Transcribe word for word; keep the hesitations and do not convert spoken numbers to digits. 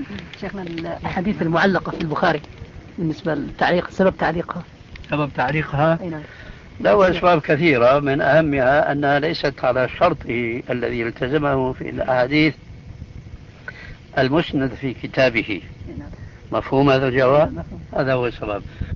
شيخنا الأحاديث المعلقة في البخاري بالنسبة للتعليق، سبب تعليقها سبب تعليقها أي نعم. له أسباب كثيرة، من أهمها أنها ليست على شرطه الذي التزمه في الأحاديث المسند في كتابه. مفهوم هذا الجواب؟ هذا هو السبب.